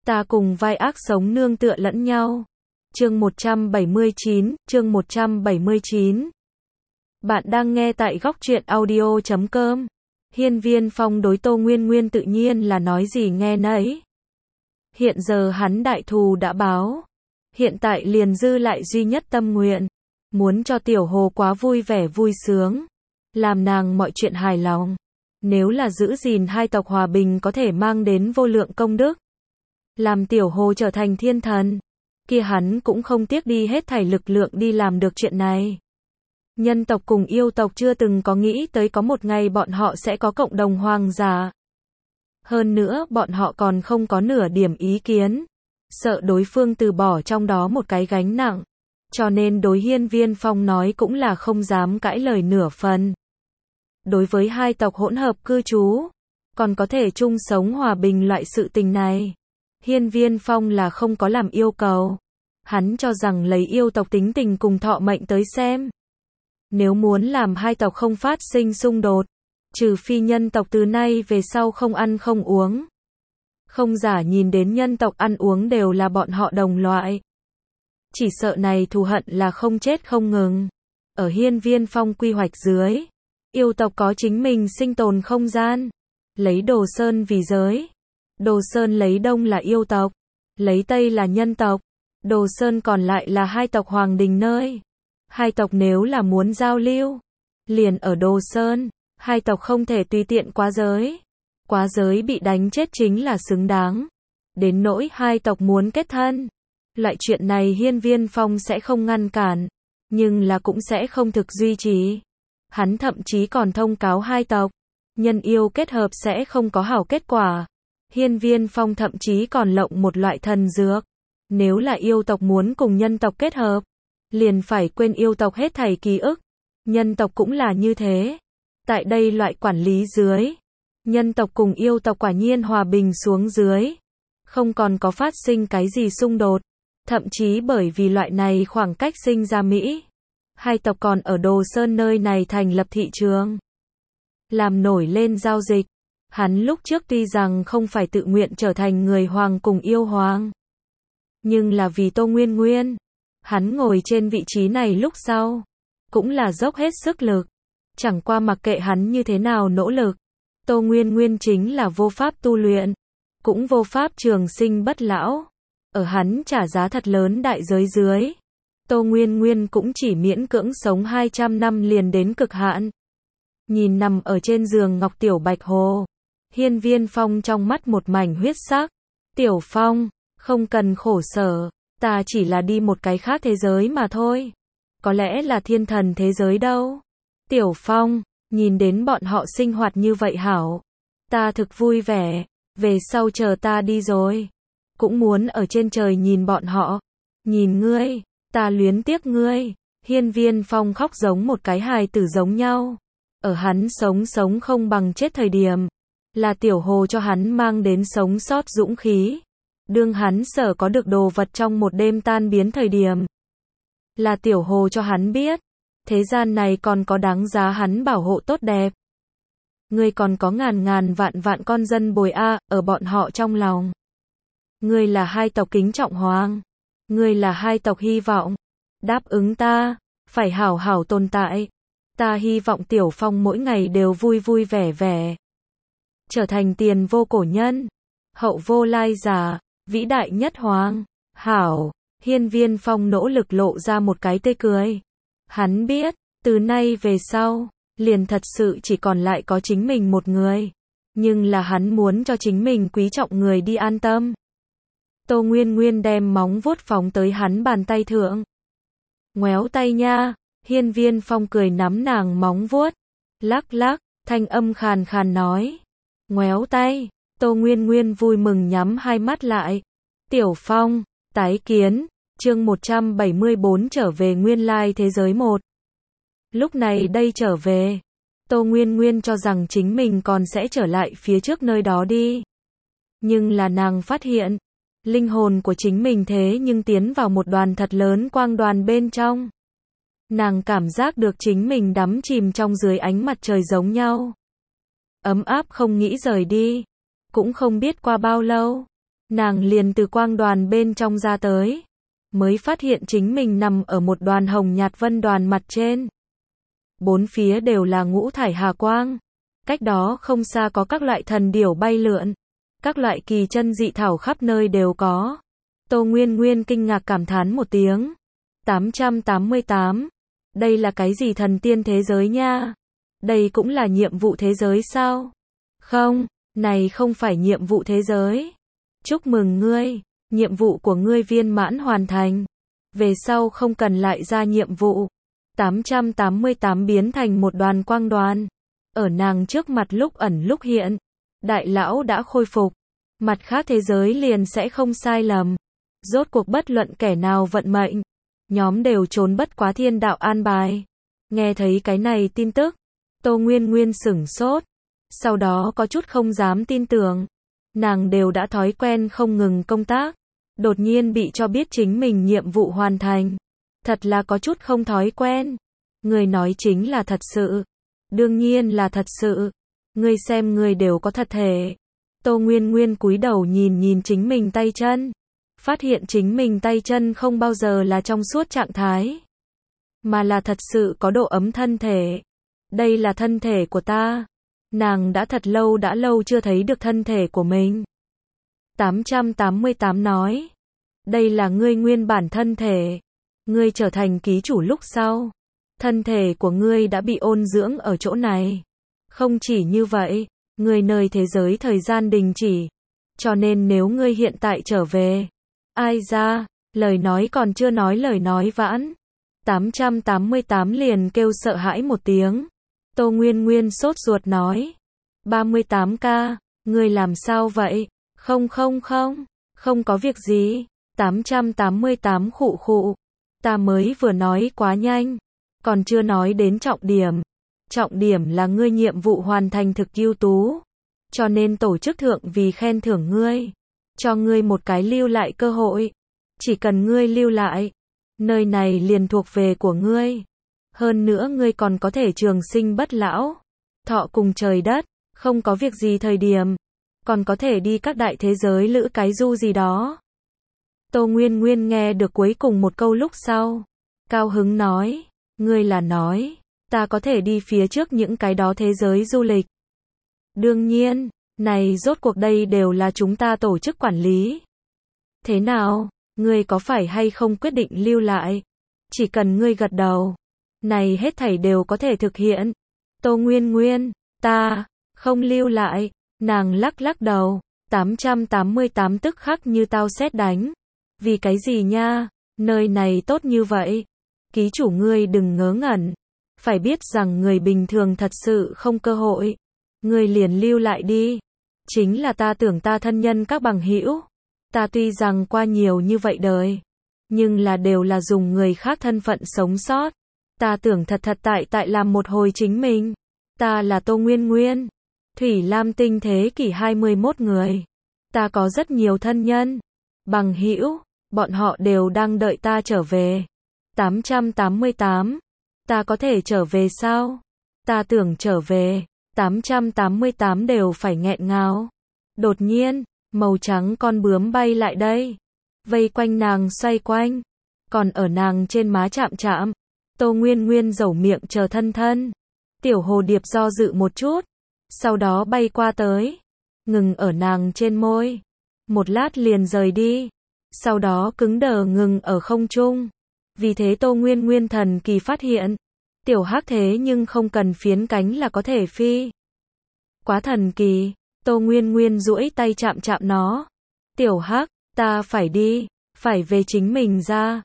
Ta cùng vai ác sống nương tựa lẫn nhau. Chương 179. Bạn đang nghe tại góc truyện audio.com. Hiên Viên Phong đối Tô Nguyên Nguyên tự nhiên là nói gì nghe nấy. Hiện giờ hắn đại thù đã báo. Hiện tại liền dư lại duy nhất tâm nguyện. Muốn cho Tiểu Hồ quá vui vẻ vui sướng. Làm nàng mọi chuyện hài lòng. Nếu là giữ gìn hai tộc hòa bình có thể mang đến vô lượng công đức. Làm Tiểu Hồ trở thành thiên thần. Kia hắn cũng không tiếc đi hết thảy lực lượng đi làm được chuyện này. Nhân tộc cùng yêu tộc chưa từng có nghĩ tới có một ngày bọn họ sẽ có cộng đồng hoàng giả. Hơn nữa bọn họ còn không có nửa điểm ý kiến. Sợ đối phương từ bỏ trong đó một cái gánh nặng. Cho nên đối Hiên Viên Phong nói cũng là không dám cãi lời nửa phần. Đối với hai tộc hỗn hợp cư trú, còn có thể chung sống hòa bình loại sự tình này. Hiên Viên Phong là không có làm yêu cầu. Hắn cho rằng lấy yêu tộc tính tình cùng thọ mệnh tới xem. Nếu muốn làm hai tộc không phát sinh xung đột, trừ phi nhân tộc từ nay về sau không ăn không uống. Không giả nhìn đến nhân tộc ăn uống đều là bọn họ đồng loại. Chỉ sợ này thù hận là không chết không ngừng. Ở Hiên Viên Phong quy hoạch dưới, yêu tộc có chính mình sinh tồn không gian. Lấy Đồ Sơn vì giới. Đồ Sơn lấy đông là yêu tộc, lấy tây là nhân tộc. Đồ Sơn còn lại là hai tộc hoàng đình nơi. Hai tộc nếu là muốn giao lưu, liền ở Đồ Sơn. Hai tộc không thể tùy tiện quá giới. Quá giới bị đánh chết chính là xứng đáng. Đến nỗi hai tộc muốn kết thân, loại chuyện này Hiên Viên Phong sẽ không ngăn cản, nhưng là cũng sẽ không thực duy trì. Hắn thậm chí còn thông cáo hai tộc, nhân yêu kết hợp sẽ không có hảo kết quả. Hiên Viên Phong thậm chí còn lộng một loại thần dược. Nếu là yêu tộc muốn cùng nhân tộc kết hợp, liền phải quên yêu tộc hết thảy ký ức. Nhân tộc cũng là như thế. Tại đây loại quản lý dưới, nhân tộc cùng yêu tộc quả nhiên hòa bình xuống dưới. Không còn có phát sinh cái gì xung đột. Thậm chí bởi vì loại này khoảng cách sinh ra Mỹ. Hai tộc còn ở Đồ Sơn nơi này thành lập thị trường. Làm nổi lên giao dịch. Hắn lúc trước tuy rằng không phải tự nguyện trở thành người hoàng cùng yêu hoàng. Nhưng là vì Tô Nguyên Nguyên. Hắn ngồi trên vị trí này lúc sau. Cũng là dốc hết sức lực. Chẳng qua mặc kệ hắn như thế nào nỗ lực. Tô Nguyên Nguyên chính là vô pháp tu luyện. Cũng vô pháp trường sinh bất lão. Ở hắn trả giá thật lớn đại giới dưới. Tô Nguyên Nguyên cũng chỉ miễn cưỡng sống 200 năm liền đến cực hạn. Nhìn nằm ở trên giường ngọc Tiểu Bạch Hồ. Hiên Viên Phong trong mắt một mảnh huyết sắc. Tiểu Phong, không cần khổ sở. Ta chỉ là đi một cái khác thế giới mà thôi. Có lẽ là thiên thần thế giới đâu. Tiểu Phong, nhìn đến bọn họ sinh hoạt như vậy hảo. Ta thực vui vẻ. Về sau chờ ta đi rồi. Cũng muốn ở trên trời nhìn bọn họ. Nhìn ngươi, ta luyến tiếc ngươi. Hiên Viên Phong khóc giống một cái hài tử giống nhau. Ở hắn sống không bằng chết thời điểm. Là Tiểu Hồ cho hắn mang đến sống sót dũng khí. Đương hắn sở có được đồ vật trong một đêm tan biến thời điểm. Là Tiểu Hồ cho hắn biết. Thế gian này còn có đáng giá hắn bảo hộ tốt đẹp. Ngươi còn có ngàn vạn con dân bồi ở bọn họ trong lòng. Ngươi là hai tộc kính trọng hoàng. Ngươi là hai tộc hy vọng. Đáp ứng ta, phải hảo hảo tồn tại. Ta hy vọng Tiểu Phong mỗi ngày đều vui vui vẻ vẻ. Trở thành tiền vô cổ nhân. Hậu vô lai giả. Vĩ đại nhất hoàng. Hảo. Hiên Viên Phong nỗ lực lộ ra một cái tươi cười. Hắn biết, từ nay về sau, liền thật sự chỉ còn lại có chính mình một người. Nhưng là hắn muốn cho chính mình quý trọng người đi an tâm. Tô Nguyên Nguyên đem móng vuốt phóng tới hắn bàn tay thượng. Ngoéo tay nha. Hiên Viên Phong cười nắm nàng móng vuốt. Lắc lắc, thanh âm khàn khàn nói. Ngoéo tay. Tô Nguyên Nguyên vui mừng nhắm hai mắt lại. Tiểu Phong, tái kiến. Chương 174 trở về nguyên lai thế giới 1. Lúc này đây trở về. Tô Nguyên Nguyên cho rằng chính mình còn sẽ trở lại phía trước nơi đó đi. Nhưng là nàng phát hiện. Linh hồn của chính mình thế nhưng tiến vào một đoàn thật lớn quang đoàn bên trong. Nàng cảm giác được chính mình đắm chìm trong dưới ánh mặt trời giống nhau. Ấm áp không nghĩ rời đi. Cũng không biết qua bao lâu. nàng liền từ quang đoàn bên trong ra tới, mới phát hiện chính mình nằm ở một đoàn hồng nhạt vân đoàn mặt trên. Bốn phía đều là ngũ thải hà quang, cách đó không xa có các loại thần điểu bay lượn, các loại kỳ chân dị thảo khắp nơi đều có. Tô Nguyên Nguyên kinh ngạc cảm thán một tiếng. 888. Đây là cái gì thần tiên thế giới nha? Đây cũng là nhiệm vụ thế giới sao? Không, này không phải nhiệm vụ thế giới. Chúc mừng ngươi, nhiệm vụ của ngươi viên mãn hoàn thành. Về sau không cần lại ra nhiệm vụ. 888 biến thành một đoàn quang đoàn. Ở nàng trước mặt lúc ẩn lúc hiện. Đại lão đã khôi phục. Mặt khác thế giới liền sẽ không sai lầm. Rốt cuộc bất luận kẻ nào vận mệnh, nhóm đều trốn bất quá thiên đạo an bài. Nghe thấy cái này tin tức, Tô Nguyên Nguyên sửng sốt, sau đó có chút không dám tin tưởng. Nàng đều đã thói quen không ngừng công tác, đột nhiên bị cho biết chính mình nhiệm vụ hoàn thành. Thật là có chút không thói quen. Người nói chính là thật sự. Đương nhiên là thật sự. Ngươi xem ngươi đều có thật thể. Tô Nguyên Nguyên cúi đầu nhìn nhìn chính mình tay chân. Phát hiện chính mình tay chân không bao giờ là trong suốt trạng thái, mà là thật sự có độ ấm thân thể. Đây là thân thể của ta. Nàng đã đã lâu chưa thấy được thân thể của mình. 888 nói. Đây là ngươi nguyên bản thân thể. Ngươi trở thành ký chủ lúc sau. Thân thể của ngươi đã bị ôn dưỡng ở chỗ này. Không chỉ như vậy, ngươi nơi thế giới thời gian đình chỉ. Cho nên nếu ngươi hiện tại trở về, ai ra, lời nói còn chưa nói lời nói vãn. 888 liền kêu sợ hãi một tiếng. Tô Nguyên Nguyên sốt ruột nói. 38K, ngươi làm sao vậy? Không có việc gì. 888 khụ khụ. Ta mới vừa nói quá nhanh. Còn chưa nói đến trọng điểm. Trọng điểm là ngươi nhiệm vụ hoàn thành thực ưu tú. Cho nên tổ chức thượng vì khen thưởng ngươi. Cho ngươi một cái lưu lại cơ hội. Chỉ cần ngươi lưu lại, nơi này liền thuộc về của ngươi. Hơn nữa ngươi còn có thể trường sinh bất lão, thọ cùng trời đất, không có việc gì thời điểm, còn có thể đi các đại thế giới lữ cái du gì đó. Tô Nguyên Nguyên nghe được cuối cùng một câu lúc sau, cao hứng nói, ngươi là nói, ta có thể đi phía trước những cái đó thế giới du lịch. Đương nhiên, này rốt cuộc đây đều là chúng ta tổ chức quản lý. Thế nào, ngươi có phải hay không quyết định lưu lại? Chỉ cần ngươi gật đầu, này hết thảy đều có thể thực hiện. Tô Nguyên Nguyên, ta không lưu lại. Nàng lắc đầu. 888 tức khắc như tao sét đánh. Vì cái gì nha? Nơi này tốt như vậy. Ký chủ ngươi đừng ngớ ngẩn. Phải biết rằng người bình thường thật sự không cơ hội. Ngươi liền lưu lại đi. Chính là ta tưởng ta thân nhân các bằng hữu. Ta tuy rằng qua nhiều như vậy đời, nhưng là đều là dùng người khác thân phận sống sót. Ta tưởng thật tại làm một hồi chính mình. Ta là Tô Nguyên Nguyên. Thủy Lam tinh thế kỷ 21 người. Ta có rất nhiều thân nhân, bằng hữu, bọn họ đều đang đợi ta trở về. 888. Ta có thể trở về sao? Ta tưởng trở về. 888 đều phải nghẹn ngào. Đột nhiên, màu trắng con bướm bay lại đây, vây quanh nàng xoay quanh, còn ở nàng trên má chạm chạm. Tô Nguyên Nguyên dẩu miệng chờ thân. Tiểu hồ điệp do dự một chút, sau đó bay qua tới, ngừng ở nàng trên môi, một lát liền rời đi, sau đó cứng đờ ngừng ở không trung. Vì thế Tô Nguyên Nguyên thần kỳ phát hiện, tiểu hắc thế nhưng không cần phiến cánh là có thể phi. Quá thần kỳ. Tô Nguyên Nguyên duỗi tay chạm chạm nó. Tiểu hắc, ta phải đi, phải về chính mình ra.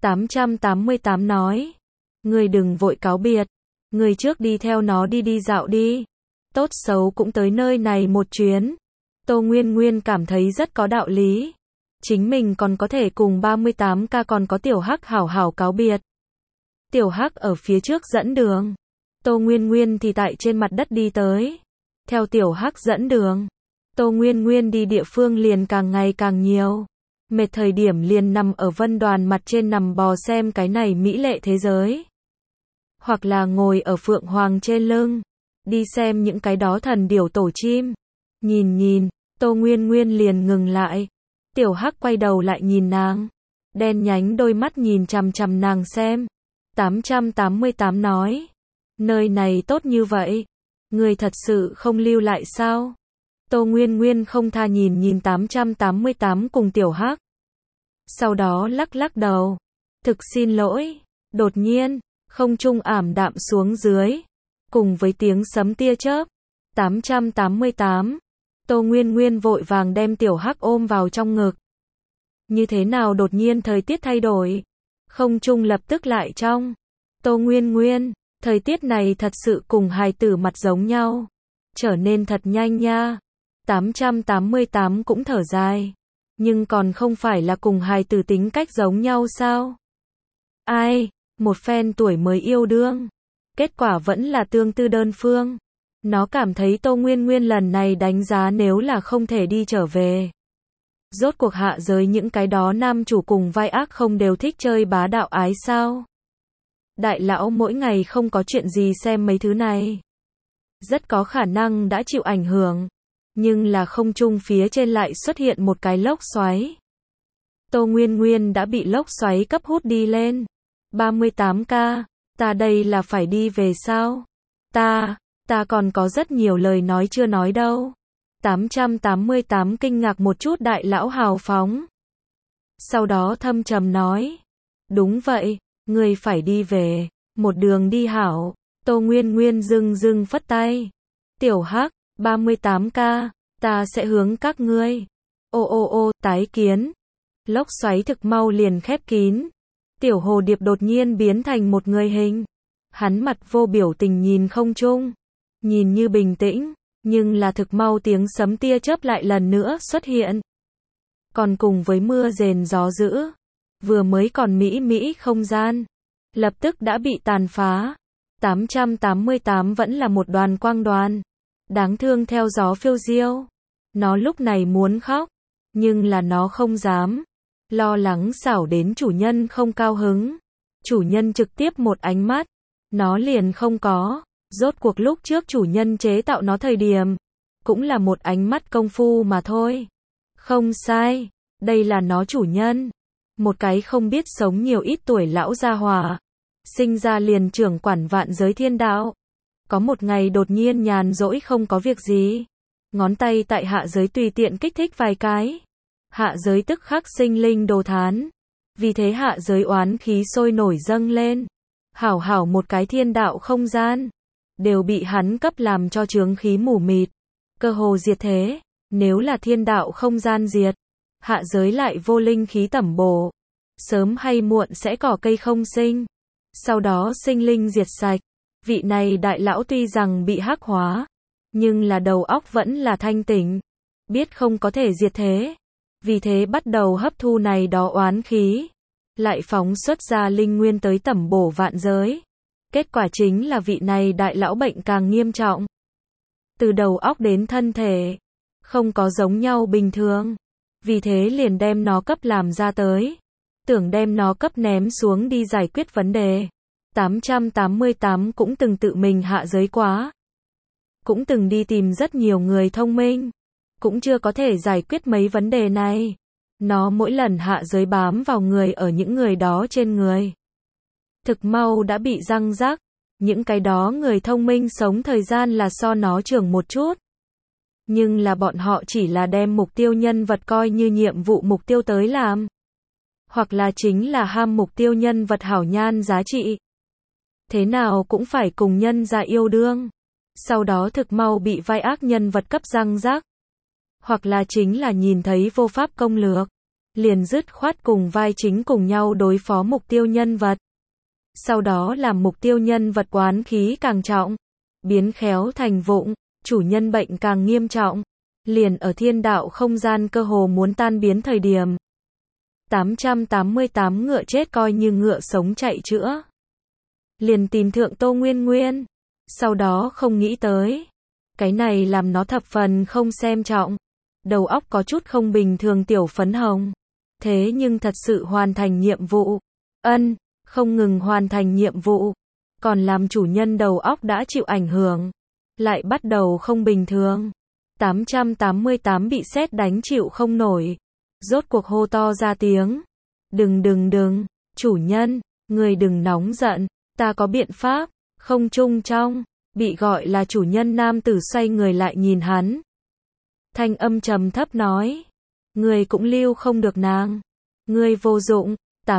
888 nói. Ngươi đừng vội cáo biệt. Ngươi trước đi theo nó đi dạo đi. Tốt xấu cũng tới nơi này một chuyến. Tô Nguyên Nguyên cảm thấy rất có đạo lý. Chính mình còn có thể cùng 38K còn có tiểu hắc hảo hảo cáo biệt. Tiểu hắc ở phía trước dẫn đường. Tô Nguyên Nguyên thì tại trên mặt đất đi tới. Theo tiểu hắc dẫn đường, Tô Nguyên Nguyên đi địa phương liền càng ngày càng nhiều. Mệt thời điểm liền nằm ở vân đoàn mặt trên nằm bò xem cái này mỹ lệ thế giới. Hoặc là ngồi ở phượng hoàng trên lưng, đi xem những cái đó thần điểu tổ chim. Nhìn, Tô Nguyên Nguyên liền ngừng lại. Tiểu Hắc quay đầu lại nhìn nàng. Đen nhánh đôi mắt nhìn chằm chằm nàng xem. 888 nói. Nơi này tốt như vậy. Ngươi thật sự không lưu lại sao? Tô Nguyên Nguyên không tha nhìn 888 cùng Tiểu Hắc. Sau đó lắc lắc đầu. Thực xin lỗi. Đột nhiên, không trung ảm đạm xuống dưới. Cùng với tiếng sấm tia chớp. 888. Tô Nguyên Nguyên vội vàng đem Tiểu Hắc ôm vào trong ngực. Như thế nào đột nhiên thời tiết thay đổi? Không trung lập tức lại trong. Tô Nguyên Nguyên, thời tiết này thật sự cùng hài tử mặt giống nhau. Trở nên thật nhanh nha. 888 cũng thở dài. Nhưng còn không phải là cùng hài tử tính cách giống nhau sao? Ai, một phen tuổi mới yêu đương. Kết quả vẫn là tương tư đơn phương. Nó cảm thấy Tô Nguyên Nguyên lần này đánh giá nếu là không thể đi trở về. Rốt cuộc hạ giới những cái đó nam chủ cùng vai ác không đều thích chơi bá đạo ái sao? Đại lão mỗi ngày không có chuyện gì xem mấy thứ này. Rất có khả năng đã chịu ảnh hưởng. Nhưng là không trung phía trên lại xuất hiện một cái lốc xoáy. Tô Nguyên Nguyên đã bị lốc xoáy cấp hút đi lên. 38K, ta đây là phải đi về sao? Ta còn có rất nhiều lời nói chưa nói đâu. 888 kinh ngạc một chút đại lão hào phóng. Sau đó thâm trầm nói. Đúng vậy, ngươi phải đi về, một đường đi hảo. Tô Nguyên Nguyên dưng phất tay. Tiểu Hắc, 38K, ta sẽ hướng các ngươi. Ô, tái kiến. Lốc xoáy thực mau liền khép kín. Tiểu Hồ Điệp đột nhiên biến thành một người hình. Hắn mặt vô biểu tình nhìn không trung. Nhìn như bình tĩnh, nhưng là thực mau tiếng sấm tia chớp lại lần nữa xuất hiện. Còn cùng với mưa rền gió dữ. Vừa mới còn mỹ không gian. Lập tức đã bị tàn phá. 888 vẫn là một đoàn quang đoàn. Đáng thương theo gió phiêu diêu. Nó lúc này muốn khóc. Nhưng là nó không dám. Lo lắng xảo đến chủ nhân không cao hứng. Chủ nhân trực tiếp một ánh mắt. Nó liền không có. Rốt cuộc lúc trước chủ nhân chế tạo nó thời điểm. Cũng là một ánh mắt công phu mà thôi. Không sai. Đây là nó chủ nhân. Một cái không biết sống nhiều ít tuổi lão gia hỏa. Sinh ra liền trưởng quản vạn giới thiên đạo. Có một ngày đột nhiên nhàn rỗi không có việc gì. Ngón tay tại hạ giới tùy tiện kích thích vài cái. Hạ giới tức khắc sinh linh đồ thán. Vì thế hạ giới oán khí sôi nổi dâng lên. Hảo một cái thiên đạo không gian. Đều bị hắn cấp làm cho chướng khí mù mịt. Cơ hồ diệt thế. Nếu là thiên đạo không gian diệt. Hạ giới lại vô linh khí tẩm bổ. Sớm hay muộn sẽ cỏ cây không sinh. Sau đó sinh linh diệt sạch. Vị này đại lão tuy rằng bị hắc hóa. Nhưng là đầu óc vẫn là thanh tỉnh. Biết không có thể diệt thế. Vì thế bắt đầu hấp thu này đó oán khí. Lại phóng xuất ra linh nguyên tới tẩm bổ vạn giới. Kết quả chính là vị này đại lão bệnh càng nghiêm trọng. Từ đầu óc đến thân thể. Không có giống nhau bình thường. Vì thế liền đem nó cấp làm ra tới. Tưởng đem nó cấp ném xuống đi giải quyết vấn đề. 888 cũng từng tự mình hạ giới quá. Cũng từng đi tìm rất nhiều người thông minh. Cũng chưa có thể giải quyết mấy vấn đề này. Nó mỗi lần hạ giới bám vào người ở những người đó trên người. Thực mau đã bị răng rắc. Những cái đó người thông minh sống thời gian là so nó trưởng một chút. Nhưng là bọn họ chỉ là đem mục tiêu nhân vật coi như nhiệm vụ mục tiêu tới làm. Hoặc là chính là ham mục tiêu nhân vật hảo nhan giá trị. Thế nào cũng phải cùng nhân ra yêu đương. Sau đó thực mau bị vai ác nhân vật cấp răng rác. Hoặc là chính là nhìn thấy vô pháp công lược. Liền dứt khoát cùng vai chính cùng nhau đối phó mục tiêu nhân vật. Sau đó làm mục tiêu nhân vật oán khí càng trọng. Biến khéo thành vụng. Chủ nhân bệnh càng nghiêm trọng. Liền ở thiên đạo không gian cơ hồ muốn tan biến thời điểm. 888 ngựa chết coi như ngựa sống chạy chữa. Liền tìm thượng Tô Nguyên Nguyên. Sau đó không nghĩ tới. Cái này làm nó thập phần không xem trọng. Đầu óc có chút không bình thường tiểu phấn hồng. Thế nhưng thật sự hoàn thành nhiệm vụ. Không ngừng hoàn thành nhiệm vụ. Còn làm chủ nhân đầu óc đã chịu ảnh hưởng. Lại bắt đầu không bình thường. 888 bị sét đánh chịu không nổi. rốt cuộc hô to ra tiếng. Đừng, chủ nhân, người đừng nóng giận, ta có biện pháp. Không trung trong, bị gọi là chủ nhân nam tử xoay người lại nhìn hắn. Thanh âm trầm thấp nói, người cũng lưu không được nàng. Ngươi vô dụng,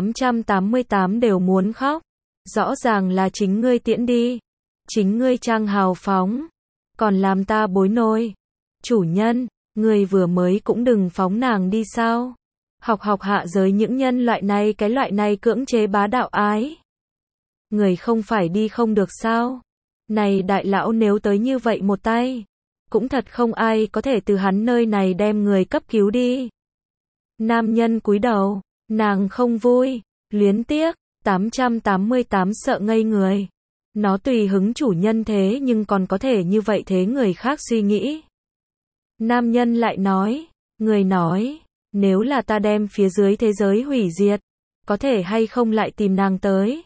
888 đều muốn khóc. Rõ ràng là chính ngươi tiễn đi. Chính ngươi trang hào phóng. Còn làm ta bối nôi. Chủ nhân, ngươi vừa mới cũng đừng phóng nàng đi sao. Học hạ giới những nhân loại này cái loại này cưỡng chế bá đạo ái. Người không phải đi không được sao. Này đại lão nếu tới như vậy một tay. Cũng thật không ai có thể từ hắn nơi này đem người cấp cứu đi. Nam nhân cúi đầu, nàng không vui, luyến tiếc, 888 sợ ngây người. Nó tùy hứng chủ nhân thế nhưng còn có thể như vậy thế người khác suy nghĩ. Nam nhân lại nói, người nói, nếu là ta đem phía dưới thế giới hủy diệt, có thể hay không lại tìm nàng tới.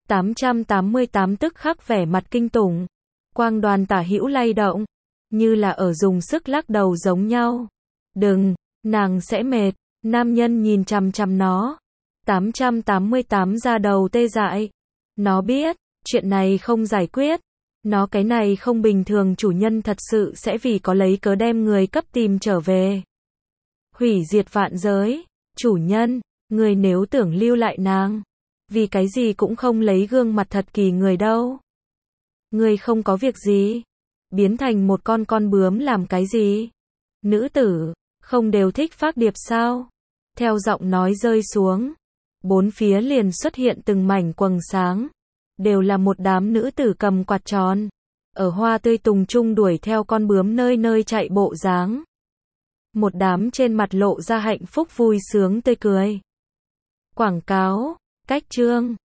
888 tức khắc vẻ mặt kinh tủng, quang đoàn tả hữu lay động, như là ở dùng sức lắc đầu giống nhau. Đừng, nàng sẽ mệt. Nam nhân nhìn chằm chằm nó. 888 ra đầu tê dại. Nó biết, chuyện này không giải quyết. Nó cái này không bình thường chủ nhân thật sự sẽ vì có lấy cớ đem người cấp tìm trở về. Hủy diệt vạn giới. Chủ nhân, người nếu tưởng lưu lại nàng. Vì cái gì cũng không lấy gương mặt thật kỳ người đâu. Người không có việc gì. Biến thành một con bướm làm cái gì? Nữ tử, không đều thích phác điệp sao? Theo giọng nói rơi xuống, bốn phía liền xuất hiện từng mảnh quầng sáng, đều là một đám nữ tử cầm quạt tròn, ở hoa tươi tùng trung đuổi theo con bướm nơi nơi chạy bộ dáng. Một đám trên mặt lộ ra hạnh phúc vui sướng tươi cười. Quảng cáo, cách chương